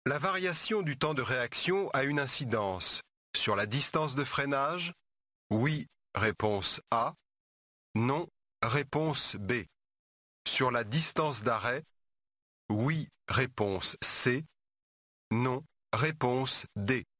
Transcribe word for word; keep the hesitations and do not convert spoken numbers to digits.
La variation du temps de réaction a une incidence sur la distance de freinage. Oui, réponse A. Non, réponse B. Sur la distance d'arrêt. Oui, réponse C. Non, réponse D.